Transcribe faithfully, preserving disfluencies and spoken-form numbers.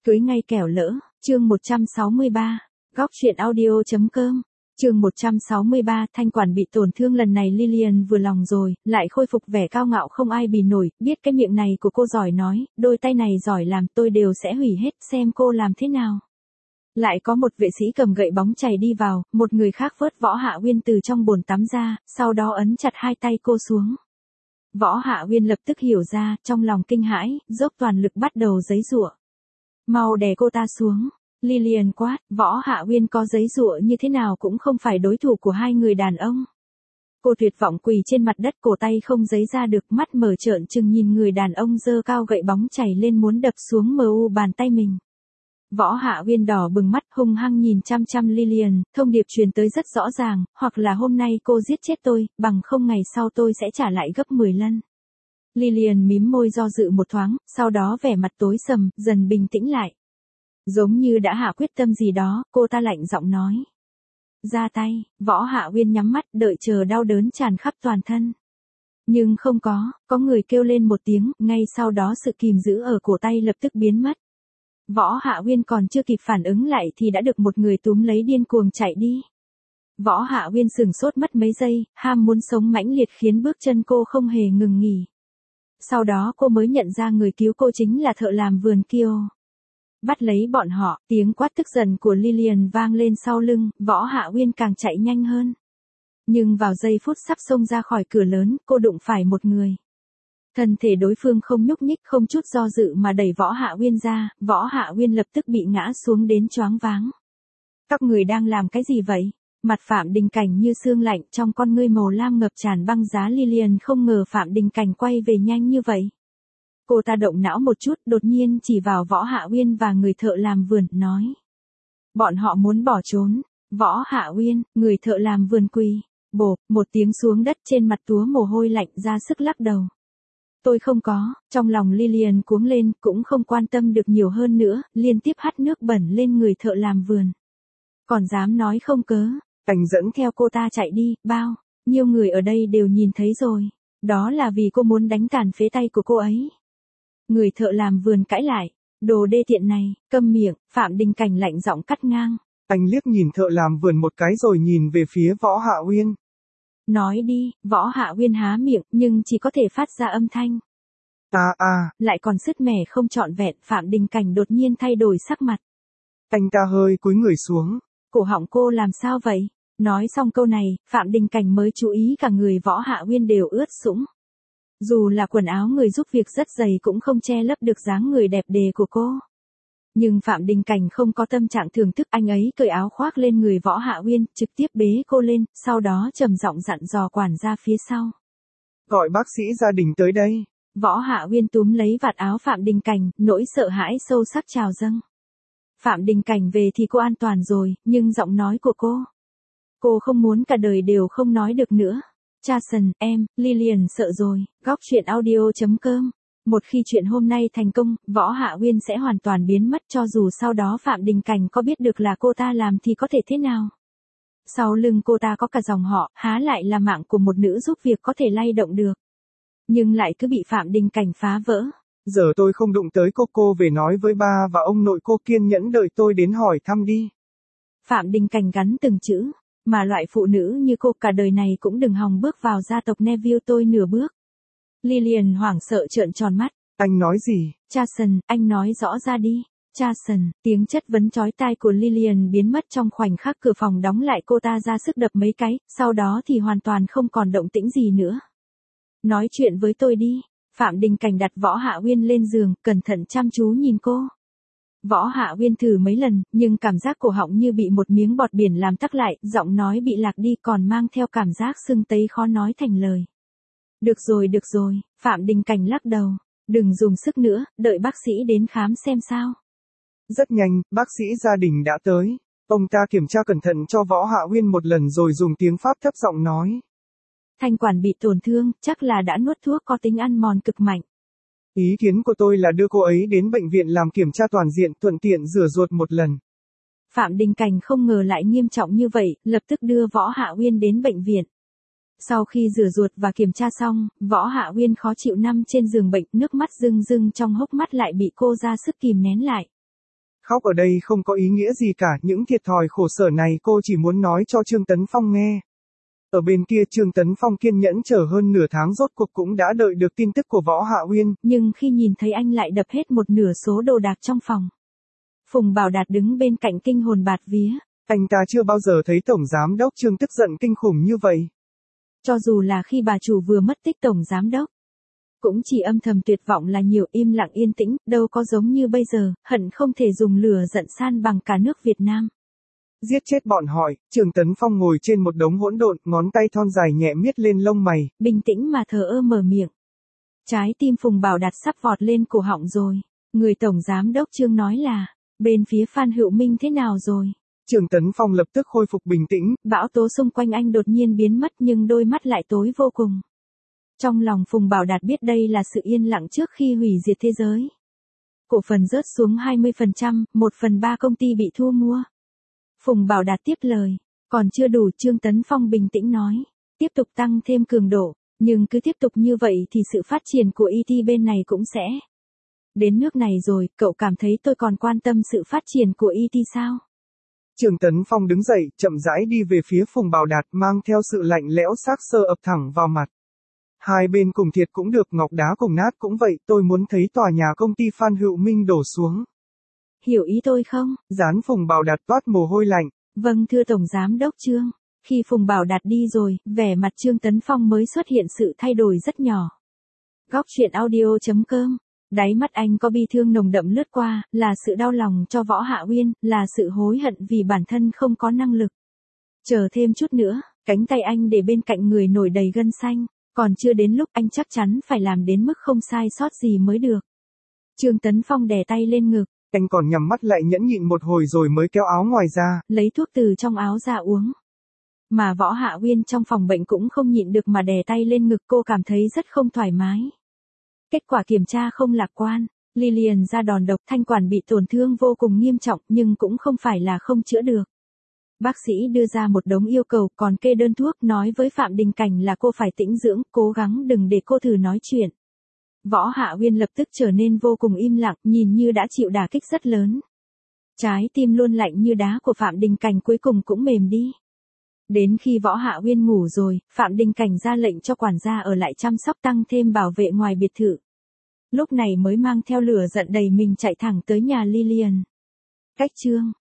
Cưới ngay kẻo lỡ, chương một trăm sáu mươi ba, góc truyện audio.com, chương một trăm sáu mươi ba, thanh quản bị tổn thương lần này Lilian vừa lòng rồi, lại khôi phục vẻ cao ngạo không ai bì nổi, biết cái miệng này của cô giỏi nói, đôi tay này giỏi làm tôi đều sẽ hủy hết, xem cô làm thế nào. Lại có một vệ sĩ cầm gậy bóng chày đi vào, một người khác vớt Võ Hạ Uyên từ trong bồn tắm ra, sau đó ấn chặt hai tay cô xuống. Võ Hạ Uyên lập tức hiểu ra, trong lòng kinh hãi, dốc toàn lực bắt đầu giãy giụa. Mau đè cô ta xuống. Lilian quát, Võ Hạ Uyên có giãy giụa như thế nào cũng không phải đối thủ của hai người đàn ông. Cô tuyệt vọng quỳ trên mặt đất, cổ tay không giãy ra được, mắt mở trợn trừng nhìn người đàn ông giơ cao gậy bóng chày lên muốn đập xuống mờ u bàn tay mình. Võ Hạ Uyên đỏ bừng mắt hung hăng nhìn chăm chăm Lilian, thông điệp truyền tới rất rõ ràng, hoặc là hôm nay cô giết chết tôi, bằng không ngày sau tôi sẽ trả lại gấp mười lần. Lilian mím môi do dự một thoáng, sau đó vẻ mặt tối sầm, dần bình tĩnh lại. Giống như đã hạ quyết tâm gì đó, cô ta lạnh giọng nói. Ra tay, Võ Hạ Uyên nhắm mắt đợi chờ đau đớn tràn khắp toàn thân. Nhưng không có, có người kêu lên một tiếng, ngay sau đó sự kìm giữ ở cổ tay lập tức biến mất. Võ Hạ Uyên còn chưa kịp phản ứng lại thì đã được một người túm lấy điên cuồng chạy đi. Võ Hạ Uyên sửng sốt mất mấy giây, ham muốn sống mãnh liệt khiến bước chân cô không hề ngừng nghỉ. Sau đó cô mới nhận ra người cứu cô chính là thợ làm vườn Kyo. Bắt lấy bọn họ, tiếng quát tức giận của Lilian vang lên sau lưng, Võ Hạ Uyên càng chạy nhanh hơn. Nhưng vào giây phút sắp xông ra khỏi cửa lớn, cô đụng phải một người. Thân thể đối phương không nhúc nhích, không chút do dự mà đẩy Võ Hạ Uyên ra, Võ Hạ Uyên lập tức bị ngã xuống đến choáng váng. Các người đang làm cái gì vậy? Mặt Phạm Đình Cảnh như xương lạnh, trong con ngươi màu lam ngập tràn băng giá. Lilian không ngờ Phạm Đình Cảnh quay về nhanh như vậy. Cô ta động não một chút, đột nhiên chỉ vào Võ Hạ Uyên và người thợ làm vườn, nói. Bọn họ muốn bỏ trốn. Võ Hạ Uyên, người thợ làm vườn quỳ, bộp, một tiếng xuống đất, trên mặt túa mồ hôi lạnh, ra sức lắc đầu. Tôi không có, trong lòng Lilian cuống lên, cũng không quan tâm được nhiều hơn nữa, liên tiếp hắt nước bẩn lên người thợ làm vườn. Còn dám nói không cớ, anh dẫn theo cô ta chạy đi, bao nhiêu người ở đây đều nhìn thấy rồi. Đó là vì cô muốn đánh tàn phế tay của cô ấy. Người thợ làm vườn cãi lại, đồ đê tiện này, câm miệng, Phạm Đình Cảnh lạnh giọng cắt ngang. Anh liếc nhìn thợ làm vườn một cái rồi nhìn về phía Võ Hạ Uyên. Nói đi, Võ Hạ Uyên há miệng, nhưng chỉ có thể phát ra âm thanh. À à. Lại còn sứt mẻ không trọn vẹn, Phạm Đình Cảnh đột nhiên thay đổi sắc mặt. Anh ta hơi cúi người xuống. Cổ họng cô làm sao vậy? Nói xong câu này, Phạm Đình Cảnh mới chú ý cả người Võ Hạ Uyên đều ướt sũng. Dù là quần áo người giúp việc rất dày cũng không che lấp được dáng người đẹp đẽ của cô. Nhưng Phạm Đình Cảnh không có tâm trạng thưởng thức, anh ấy cởi áo khoác lên người Võ Hạ Uyên, trực tiếp bế cô lên, sau đó trầm giọng dặn dò quản gia phía sau. Gọi bác sĩ gia đình tới đây. Võ Hạ Uyên túm lấy vạt áo Phạm Đình Cảnh, nỗi sợ hãi sâu sắc trào dâng. Phạm Đình Cảnh về thì cô an toàn rồi, nhưng giọng nói của cô. Cô không muốn cả đời đều không nói được nữa. Jason, em, Lilian sợ rồi, góc truyện audio.com. Một khi chuyện hôm nay thành công, Võ Hạ Uyên sẽ hoàn toàn biến mất, cho dù sau đó Phạm Đình Cảnh có biết được là cô ta làm thì có thể thế nào. Sau lưng cô ta có cả dòng họ, há lại là mạng của một nữ giúp việc có thể lay động được. Nhưng lại cứ bị Phạm Đình Cảnh phá vỡ. Giờ tôi không đụng tới cô, cô về nói với ba và ông nội cô kiên nhẫn đợi tôi đến hỏi thăm đi. Phạm Đình Cảnh gắn từng chữ, mà loại phụ nữ như cô cả đời này cũng đừng hòng bước vào gia tộc Neville tôi nửa bước. Lilian hoảng sợ trợn tròn mắt. Anh nói gì? Jason, anh nói rõ ra đi. Jason, tiếng chất vấn chói tai của Lilian biến mất trong khoảnh khắc cửa phòng đóng lại, cô ta ra sức đập mấy cái, sau đó thì hoàn toàn không còn động tĩnh gì nữa. Nói chuyện với tôi đi. Phạm Đình Cảnh đặt Võ Hạ Uyên lên giường, cẩn thận chăm chú nhìn cô. Võ Hạ Uyên thử mấy lần, nhưng cảm giác cổ họng như bị một miếng bọt biển làm tắc lại, giọng nói bị lạc đi còn mang theo cảm giác sưng tấy khó nói thành lời. Được rồi được rồi, Phạm Đình Cảnh lắc đầu. Đừng dùng sức nữa, đợi bác sĩ đến khám xem sao. Rất nhanh, bác sĩ gia đình đã tới. Ông ta kiểm tra cẩn thận cho Võ Hạ Uyên một lần rồi dùng tiếng Pháp thấp giọng nói. Thanh quản bị tổn thương, chắc là đã nuốt thuốc có tính ăn mòn cực mạnh. Ý kiến của tôi là đưa cô ấy đến bệnh viện làm kiểm tra toàn diện, thuận tiện rửa ruột một lần. Phạm Đình Cảnh không ngờ lại nghiêm trọng như vậy, lập tức đưa Võ Hạ Uyên đến bệnh viện. Sau khi rửa ruột và kiểm tra xong, Võ Hạ Uyên khó chịu nằm trên giường bệnh, nước mắt rưng rưng trong hốc mắt lại bị cô ra sức kìm nén lại. Khóc ở đây không có ý nghĩa gì cả, những thiệt thòi khổ sở này cô chỉ muốn nói cho Trương Tấn Phong nghe. Ở bên kia Trương Tấn Phong kiên nhẫn chờ hơn nửa tháng rốt cuộc cũng đã đợi được tin tức của Võ Hạ Uyên. Nhưng khi nhìn thấy anh lại đập hết một nửa số đồ đạc trong phòng. Phùng Bảo Đạt đứng bên cạnh kinh hồn bạt vía. Anh ta chưa bao giờ thấy Tổng Giám đốc Trương tức giận kinh khủng như vậy. Cho dù là khi bà chủ vừa mất tích Tổng Giám đốc. Cũng chỉ âm thầm tuyệt vọng là nhiều, im lặng yên tĩnh, đâu có giống như bây giờ, hận không thể dùng lửa giận san bằng cả nước Việt Nam. Giết chết bọn hỏi, Trương Tấn Phong ngồi trên một đống hỗn độn, ngón tay thon dài nhẹ miết lên lông mày. Bình tĩnh mà thờ ơ mở miệng. Trái tim Phùng Bảo Đạt sắp vọt lên cổ họng rồi. Người Tổng Giám đốc Trương nói là, bên phía Phan Hữu Minh thế nào rồi? Trương Tấn Phong lập tức khôi phục bình tĩnh. Bão tố xung quanh anh đột nhiên biến mất nhưng đôi mắt lại tối vô cùng. Trong lòng Phùng Bảo Đạt biết đây là sự yên lặng trước khi hủy diệt thế giới. Cổ phần rớt xuống hai mươi phần trăm, một phần ba công ty bị thu mua. Phùng Bảo Đạt tiếp lời, còn chưa đủ. Trương Tấn Phong bình tĩnh nói, tiếp tục tăng thêm cường độ, nhưng cứ tiếp tục như vậy thì sự phát triển của i tê bên này cũng sẽ đến nước này rồi. Cậu cảm thấy tôi còn quan tâm sự phát triển của i tê sao? Trương Tấn Phong đứng dậy, chậm rãi đi về phía Phùng Bảo Đạt, mang theo sự lạnh lẽo xác sơ ập thẳng vào mặt. Hai bên cùng thiệt cũng được, ngọc đá cùng nát cũng vậy, tôi muốn thấy tòa nhà công ty Phan Hữu Minh đổ xuống. Hiểu ý tôi không? Dán Phùng Bảo Đạt toát mồ hôi lạnh. Vâng thưa Tổng Giám đốc Trương. Khi Phùng Bảo Đạt đi rồi, vẻ mặt Trương Tấn Phong mới xuất hiện sự thay đổi rất nhỏ. Góc truyện audio chấm com. Đáy mắt anh có bi thương nồng đậm lướt qua, là sự đau lòng cho Võ Hạ Uyên, là sự hối hận vì bản thân không có năng lực. Chờ thêm chút nữa, cánh tay anh để bên cạnh người nổi đầy gân xanh. Còn chưa đến lúc anh chắc chắn phải làm đến mức không sai sót gì mới được. Trương Tấn Phong đè tay lên ngực. Anh còn nhắm mắt lại nhẫn nhịn một hồi rồi mới kéo áo ngoài ra. Lấy thuốc từ trong áo ra uống. Mà Võ Hạ Uyên trong phòng bệnh cũng không nhịn được mà đè tay lên ngực, cô cảm thấy rất không thoải mái. Kết quả kiểm tra không lạc quan. Lilian ra đòn độc, thanh quản bị tổn thương vô cùng nghiêm trọng nhưng cũng không phải là không chữa được. Bác sĩ đưa ra một đống yêu cầu, còn kê đơn thuốc, nói với Phạm Đình Cảnh là cô phải tĩnh dưỡng, cố gắng đừng để cô thử nói chuyện. Võ Hạ Uyên lập tức trở nên vô cùng im lặng, nhìn như đã chịu đả kích rất lớn. Trái tim luôn lạnh như đá của Phạm Đình Cảnh cuối cùng cũng mềm đi. Đến khi Võ Hạ Uyên ngủ rồi, Phạm Đình Cảnh ra lệnh cho quản gia ở lại chăm sóc, tăng thêm bảo vệ ngoài biệt thự. Lúc này mới mang theo lửa giận đầy mình chạy thẳng tới nhà Lilian. Cách Trương